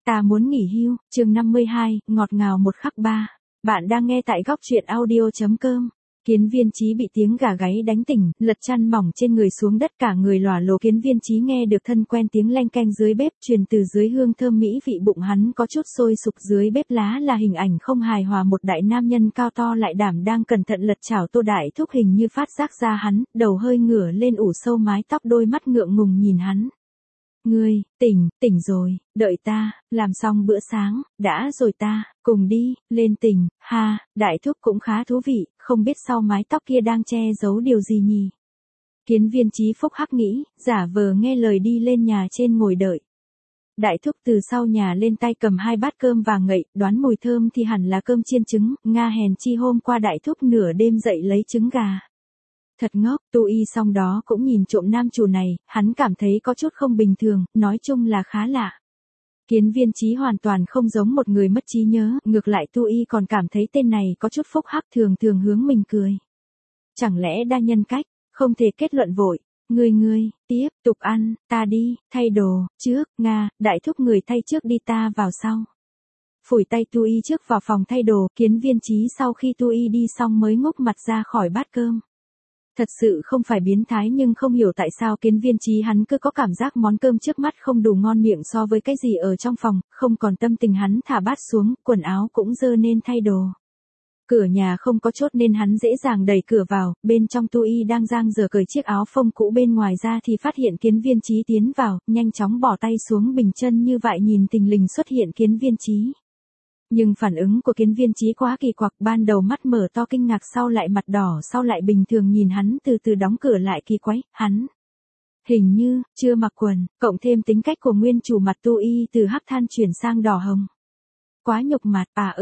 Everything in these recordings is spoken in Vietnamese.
Ta muốn nghỉ hưu, chương 52, ngọt ngào một khắc ba. Bạn đang nghe tại góc truyện audio.com. Kiến Viên Chí bị tiếng gà gáy đánh tỉnh, lật chăn mỏng trên người xuống đất cả người lòa lồ. Kiến Viên Chí nghe được thân quen tiếng leng keng dưới bếp truyền từ dưới hương thơm mỹ vị, bụng hắn có chút sôi sục. Dưới bếp lá là hình ảnh không hài hòa, một đại nam nhân cao to lại đảm đang cẩn thận lật chảo tô. Đại thúc hình như phát giác ra hắn, đầu hơi ngửa lên ủ sâu mái tóc, đôi mắt ngượng ngùng nhìn hắn. Ngươi, tỉnh rồi, đợi ta, làm xong bữa sáng, đã rồi ta, cùng đi, lên tỉnh, ha, đại thúc cũng khá thú vị, không biết sau mái tóc kia đang che giấu điều gì nhỉ. Kiến Viên Chí phúc hắc nghĩ, giả vờ nghe lời đi lên nhà trên ngồi đợi. Đại thúc từ sau nhà lên, tay cầm 2 bát cơm vàng ngậy, đoán mùi thơm thì hẳn là cơm chiên trứng, nga hèn chi hôm qua đại thúc nửa đêm dậy lấy trứng gà. Thật ngốc, Tu Y xong đó cũng nhìn trộm nam chủ này, hắn cảm thấy có chút không bình thường, nói chung là khá lạ. Kiến Viên Chí hoàn toàn không giống một người mất trí nhớ, ngược lại Tu Y còn cảm thấy tên này có chút phúc hắc, thường thường hướng mình cười. Chẳng lẽ đa nhân cách, không thể kết luận vội. Ngươi, tiếp tục ăn, ta đi, thay đồ, trước, Nga, đại thúc người thay trước đi, ta vào sau. Phủi tay Tu Y trước vào phòng thay đồ. Kiến Viên Chí sau khi Tu Y đi xong mới ngúc mặt ra khỏi bát cơm. Thật sự không phải biến thái, nhưng không hiểu tại sao Kiến Viên Chí hắn cứ có cảm giác món cơm trước mắt không đủ ngon miệng so với cái gì ở trong phòng, không còn tâm tình hắn thả bát xuống, quần áo cũng dơ nên thay đồ. Cửa nhà không có chốt nên hắn dễ dàng đẩy cửa vào, bên trong Tu Y đang dang dở cởi chiếc áo phông cũ bên ngoài ra thì phát hiện Kiến Viên Chí tiến vào, nhanh chóng bỏ tay xuống bình chân như vậy nhìn tình lình xuất hiện Kiến Viên Chí. Nhưng phản ứng của Kiến Viên Chí quá kỳ quặc, ban đầu mắt mở to kinh ngạc, sau lại mặt đỏ, sau lại bình thường nhìn hắn, từ từ đóng cửa lại. Kỳ quái, hắn hình như chưa mặc quần, cộng thêm tính cách của nguyên chủ, mặt Tu Y từ hắc than chuyển sang đỏ hồng. Quá nhục mặt,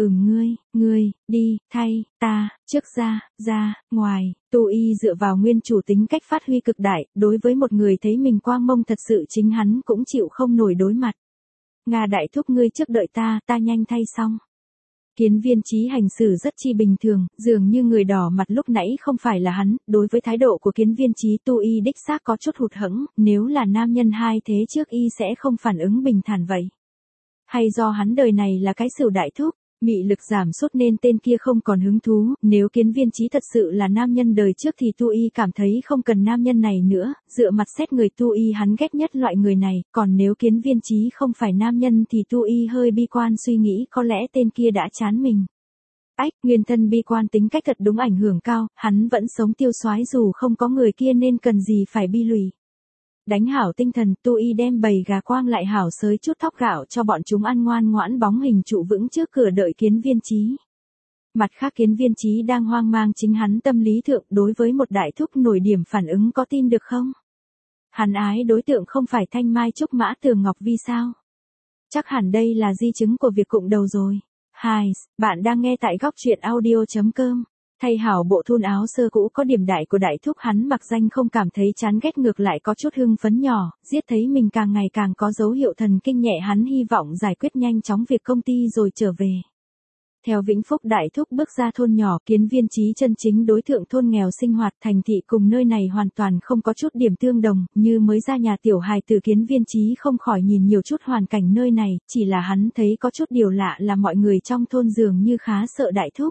ngươi, đi, thay, ta, trước ra, ngoài. Tu Y dựa vào nguyên chủ tính cách phát huy cực đại, đối với một người thấy mình quang mông thật sự chính hắn cũng chịu không nổi đối mặt. Nga đại thúc ngươi trước đợi ta nhanh thay xong. Kiến Viên Chí hành xử rất chi bình thường, dường như người đỏ mặt lúc nãy không phải là hắn. Đối với thái độ của Kiến Viên Chí, Tu Y đích xác có chút hụt hẫng, nếu là nam nhân hai thế trước y sẽ không phản ứng bình thản vậy. Hay do hắn đời này là cái Sửu đại thúc, mị lực giảm sút nên tên kia không còn hứng thú. Nếu Kiến Viên Chí thật sự là nam nhân đời trước thì Tu Y cảm thấy không cần nam nhân này nữa, dựa mặt xét người Tu Y hắn ghét nhất loại người này, còn nếu Kiến Viên Chí không phải nam nhân thì Tu Y hơi bi quan, suy nghĩ có lẽ tên kia đã chán mình. Nguyên thân bi quan tính cách thật đúng ảnh hưởng cao, hắn vẫn sống tiêu xoái dù không có người kia nên cần gì phải bi lùi. Đánh hảo tinh thần, Tu Y đem bầy gà quang lại hảo xới chút thóc gạo cho bọn chúng ăn, ngoan ngoãn bóng hình trụ vững trước cửa đợi Kiến Viên Chí. Mặt khác Kiến Viên Chí đang hoang mang chính hắn tâm lý thượng, đối với một đại thúc nổi điểm phản ứng có tin được không? Hắn ái đối tượng không phải Thanh Mai Trúc Mã Tường Ngọc Vi sao? Chắc hẳn đây là di chứng của việc cụng đầu rồi. Hi, bạn đang nghe tại góc truyện audio.com. Thay hảo bộ thun áo sơ cũ có điểm đại của đại thúc, hắn mặc danh không cảm thấy chán ghét, ngược lại có chút hưng phấn nhỏ, giết thấy mình càng ngày càng có dấu hiệu thần kinh nhẹ, hắn hy vọng giải quyết nhanh chóng việc công ty rồi trở về. Theo Vĩnh Phúc đại thúc bước ra thôn nhỏ, Kiến Viên Chí chân chính đối tượng thôn nghèo sinh hoạt thành thị cùng nơi này hoàn toàn không có chút điểm tương đồng, như mới ra nhà tiểu hài tử. Kiến Viên Chí không khỏi nhìn nhiều chút hoàn cảnh nơi này, chỉ là hắn thấy có chút điều lạ là mọi người trong thôn dường như khá sợ đại thúc.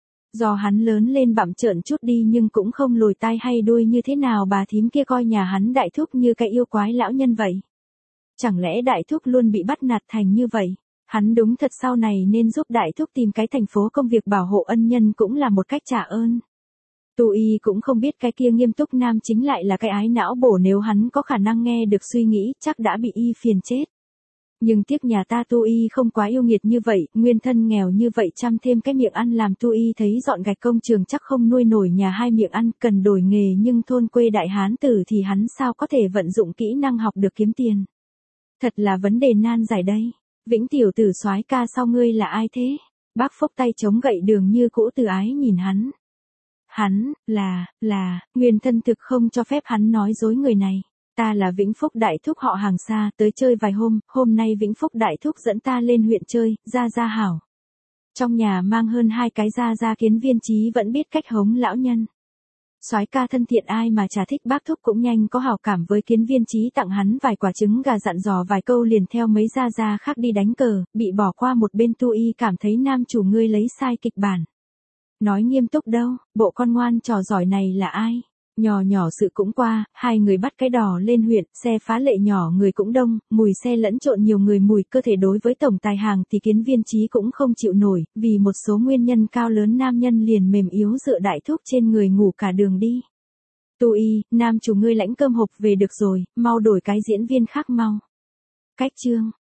Do hắn lớn lên bặm trợn chút đi nhưng cũng không lồi tai hay đuôi như thế nào bà thím kia coi nhà hắn đại thúc như cái yêu quái lão nhân vậy. Chẳng lẽ đại thúc luôn bị bắt nạt thành như vậy? Hắn đúng thật sau này nên giúp đại thúc tìm cái thành phố công việc bảo hộ ân nhân cũng là một cách trả ơn. Tu Y cũng không biết cái kia nghiêm túc nam chính lại là cái ái não bổ, nếu hắn có khả năng nghe được suy nghĩ chắc đã bị y phiền chết. Nhưng tiếc nhà ta Tu Y không quá yêu nghiệt như vậy, nguyên thân nghèo như vậy chăm thêm cái miệng ăn làm Tu Y thấy dọn gạch công trường chắc không nuôi nổi nhà hai miệng ăn, cần đổi nghề, nhưng thôn quê đại hán tử thì hắn sao có thể vận dụng kỹ năng học được kiếm tiền. Thật là vấn đề nan giải đây. Vĩnh tiểu tử soái ca, sao ngươi là ai thế? Bác Phúc tay chống gậy đường như cũ từ ái nhìn hắn. Hắn, là, nguyên thân thực không cho phép hắn nói dối người này. Ta là Vĩnh Phúc đại thúc họ hàng xa, tới chơi vài hôm nay Vĩnh Phúc đại thúc dẫn ta lên huyện chơi, ra hảo. Trong nhà mang hơn 2 cái ra. Kiến Viên Chí vẫn biết cách hống lão nhân. Soái ca thân thiện ai mà chả thích, bác thúc cũng nhanh có hảo cảm với Kiến Viên Chí, tặng hắn vài quả trứng gà, dặn dò vài câu liền theo mấy gia gia khác đi đánh cờ, bị bỏ qua một bên. Tu Y cảm thấy nam chủ ngươi lấy sai kịch bản. Nói nghiêm túc đâu, bộ con ngoan trò giỏi này là ai? Nhỏ nhỏ sự cũng qua, hai người bắt cái đò lên huyện, xe phá lệ nhỏ người cũng đông, mùi xe lẫn trộn nhiều người, mùi cơ thể đối với tổng tài hàng thì Kiến Viên Chí cũng không chịu nổi, vì một số nguyên nhân cao lớn nam nhân liền mềm yếu dựa đại thúc trên người ngủ cả đường đi. Tu Y, nam chủ ngươi lãnh cơm hộp về được rồi, mau đổi cái diễn viên khác mau. Cách chương